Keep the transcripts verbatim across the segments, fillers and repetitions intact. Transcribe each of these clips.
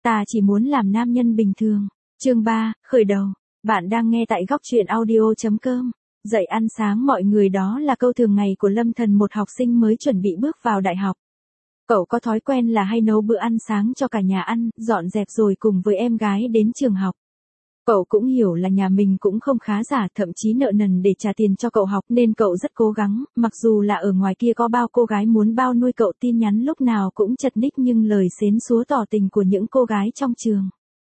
Ta chỉ muốn làm nam nhân bình thường. Chương ba, khởi đầu. Bạn đang nghe tại góc truyện audio chấm com. Dậy ăn sáng mọi người, đó là câu thường ngày của Lâm Thần, một học sinh mới chuẩn bị bước vào đại học. Cậu có thói quen là hay nấu bữa ăn sáng cho cả nhà ăn, dọn dẹp rồi cùng với em gái đến trường học. Cậu cũng hiểu là nhà mình cũng không khá giả, thậm chí nợ nần để trả tiền cho cậu học, nên cậu rất cố gắng, mặc dù là ở ngoài kia có bao cô gái muốn bao nuôi cậu, tin nhắn lúc nào cũng chật ních, nhưng lời xến xúa tỏ tình của những cô gái trong trường.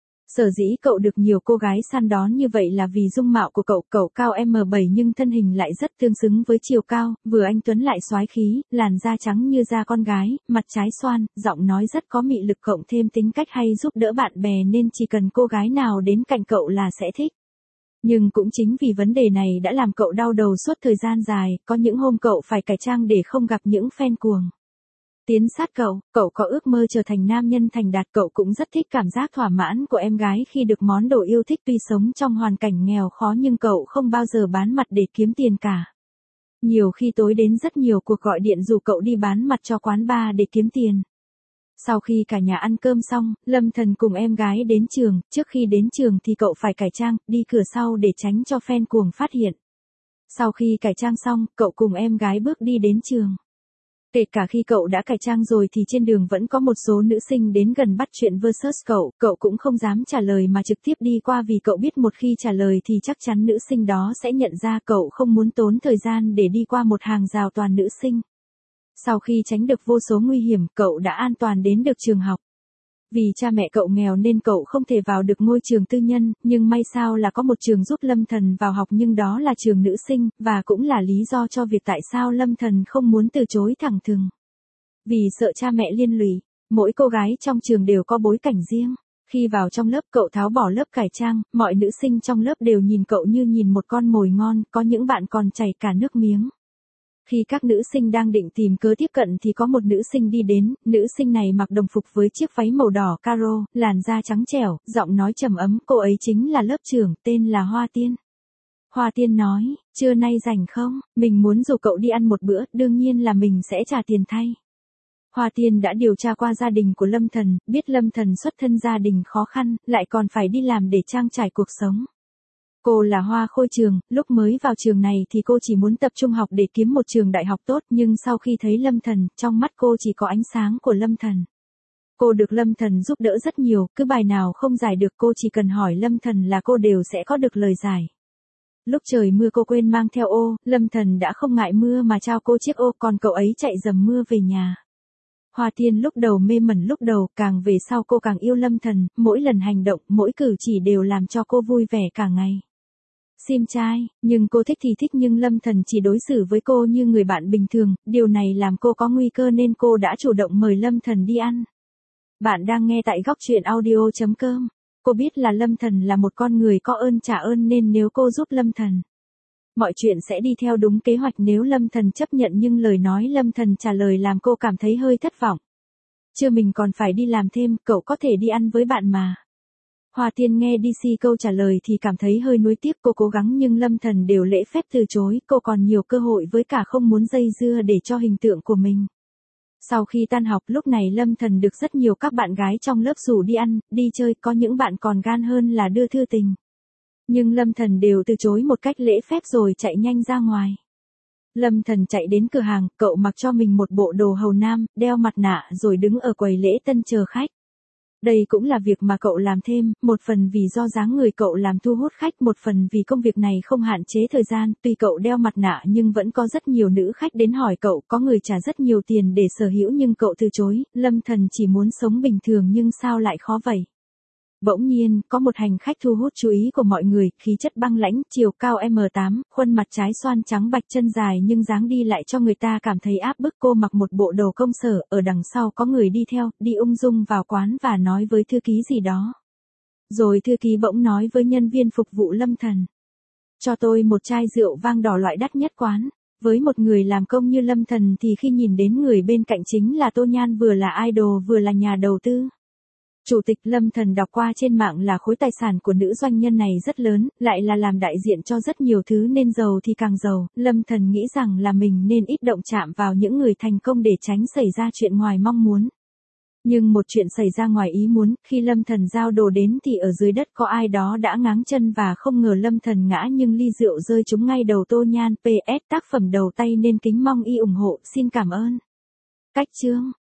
Sở dĩ cậu được nhiều cô gái săn đón như vậy là vì dung mạo của cậu, cậu cao em bảy nhưng thân hình lại rất tương xứng với chiều cao, vừa anh tuấn lại soái khí, làn da trắng như da con gái, mặt trái xoan, giọng nói rất có mị lực, cộng thêm tính cách hay giúp đỡ bạn bè nên chỉ cần cô gái nào đến cạnh cậu là sẽ thích. Nhưng cũng chính vì vấn đề này đã làm cậu đau đầu suốt thời gian dài, có những hôm cậu phải cải trang để không gặp những fan cuồng tiến sát cậu. Cậu có ước mơ trở thành nam nhân thành đạt, cậu cũng rất thích cảm giác thỏa mãn của em gái khi được món đồ yêu thích. Tuy sống trong hoàn cảnh nghèo khó nhưng cậu không bao giờ bán mặt để kiếm tiền cả. Nhiều khi tối đến rất nhiều cuộc gọi điện rủ cậu đi bán mặt cho quán bar để kiếm tiền. Sau khi cả nhà ăn cơm xong, Lâm Thần cùng em gái đến trường, trước khi đến trường thì cậu phải cải trang, đi cửa sau để tránh cho fan cuồng phát hiện. Sau khi cải trang xong, cậu cùng em gái bước đi đến trường. Kể cả khi cậu đã cải trang rồi thì trên đường vẫn có một số nữ sinh đến gần bắt chuyện versus cậu, cậu cũng không dám trả lời mà trực tiếp đi qua, vì cậu biết một khi trả lời thì chắc chắn nữ sinh đó sẽ nhận ra. Cậu không muốn tốn thời gian để đi qua một hàng rào toàn nữ sinh. Sau khi tránh được vô số nguy hiểm, cậu đã an toàn đến được trường học. Vì cha mẹ cậu nghèo nên cậu không thể vào được ngôi trường tư nhân, nhưng may sao là có một trường giúp Lâm Thần vào học, nhưng đó là trường nữ sinh, và cũng là lý do cho việc tại sao Lâm Thần không muốn từ chối thẳng thừng. Vì sợ cha mẹ liên lụy, mỗi cô gái trong trường đều có bối cảnh riêng. Khi vào trong lớp, cậu tháo bỏ lớp cải trang, mọi nữ sinh trong lớp đều nhìn cậu như nhìn một con mồi ngon, có những bạn còn chảy cả nước miếng. Khi các nữ sinh đang định tìm cớ tiếp cận thì có một nữ sinh đi đến, nữ sinh này mặc đồng phục với chiếc váy màu đỏ caro, làn da trắng trẻo, giọng nói trầm ấm, cô ấy chính là lớp trưởng, tên là Hoa Tiên. Hoa Tiên nói, trưa nay rảnh không, mình muốn rủ cậu đi ăn một bữa, đương nhiên là mình sẽ trả tiền thay. Hoa Tiên đã điều tra qua gia đình của Lâm Thần, biết Lâm Thần xuất thân gia đình khó khăn, lại còn phải đi làm để trang trải cuộc sống. Cô là hoa khôi trường, lúc mới vào trường này thì cô chỉ muốn tập trung học để kiếm một trường đại học tốt, nhưng sau khi thấy Lâm Thần, trong mắt cô chỉ có ánh sáng của Lâm Thần. Cô được Lâm Thần giúp đỡ rất nhiều, cứ bài nào không giải được cô chỉ cần hỏi Lâm Thần là cô đều sẽ có được lời giải. Lúc trời mưa cô quên mang theo ô, Lâm Thần đã không ngại mưa mà trao cô chiếc ô, còn cậu ấy chạy dầm mưa về nhà. Hoa Tiên lúc đầu mê mẩn, lúc đầu càng về sau cô càng yêu Lâm Thần, mỗi lần hành động, mỗi cử chỉ đều làm cho cô vui vẻ cả ngày. Sim trai, nhưng cô thích thì thích, nhưng Lâm Thần chỉ đối xử với cô như người bạn bình thường, điều này làm cô có nguy cơ nên cô đã chủ động mời Lâm Thần đi ăn. Bạn đang nghe tại góc truyện audio chấm com. Cô biết là Lâm Thần là một con người có ơn trả ơn nên nếu cô giúp Lâm Thần, mọi chuyện sẽ đi theo đúng kế hoạch. Nếu Lâm Thần chấp nhận, nhưng lời nói Lâm Thần trả lời làm cô cảm thấy hơi thất vọng. Chưa, mình còn phải đi làm thêm, cậu có thể đi ăn với bạn mà. Hoa Tiên nghe đê xê câu trả lời thì cảm thấy hơi nuối tiếc, cô cố gắng nhưng Lâm Thần đều lễ phép từ chối, cô còn nhiều cơ hội với cả không muốn dây dưa để cho hình tượng của mình. Sau khi tan học, lúc này Lâm Thần được rất nhiều các bạn gái trong lớp rủ đi ăn, đi chơi, có những bạn còn gan hơn là đưa thư tình. Nhưng Lâm Thần đều từ chối một cách lễ phép rồi chạy nhanh ra ngoài. Lâm Thần chạy đến cửa hàng, cậu mặc cho mình một bộ đồ hầu nam, đeo mặt nạ rồi đứng ở quầy lễ tân chờ khách. Đây cũng là việc mà cậu làm thêm, một phần vì do dáng người cậu làm thu hút khách, một phần vì công việc này không hạn chế thời gian. Tuy cậu đeo mặt nạ nhưng vẫn có rất nhiều nữ khách đến hỏi cậu, có người trả rất nhiều tiền để sở hữu nhưng cậu từ chối. Lâm Thần chỉ muốn sống bình thường nhưng sao lại khó vậy. Bỗng nhiên, có một hành khách thu hút chú ý của mọi người, khí chất băng lãnh, chiều cao em tám, khuôn mặt trái xoan trắng bạch, chân dài nhưng dáng đi lại cho người ta cảm thấy áp bức. Cô mặc một bộ đồ công sở, ở đằng sau có người đi theo, đi ung dung vào quán và nói với thư ký gì đó. Rồi thư ký bỗng nói với nhân viên phục vụ Lâm Thần, cho tôi một chai rượu vang đỏ loại đắt nhất quán. Với một người làm công như Lâm Thần thì khi nhìn đến người bên cạnh chính là Tô Nhan, vừa là idol vừa là nhà đầu tư. Chủ tịch Lâm Thần đọc qua trên mạng là khối tài sản của nữ doanh nhân này rất lớn, lại là làm đại diện cho rất nhiều thứ nên giàu thì càng giàu. Lâm Thần nghĩ rằng là mình nên ít động chạm vào những người thành công để tránh xảy ra chuyện ngoài mong muốn. Nhưng một chuyện xảy ra ngoài ý muốn, khi Lâm Thần giao đồ đến thì ở dưới đất có ai đó đã ngáng chân và không ngờ Lâm Thần ngã nhưng ly rượu rơi trúng ngay đầu Tô Nhan. pê ét Tác phẩm đầu tay nên kính mong y ủng hộ, xin cảm ơn. Cách chương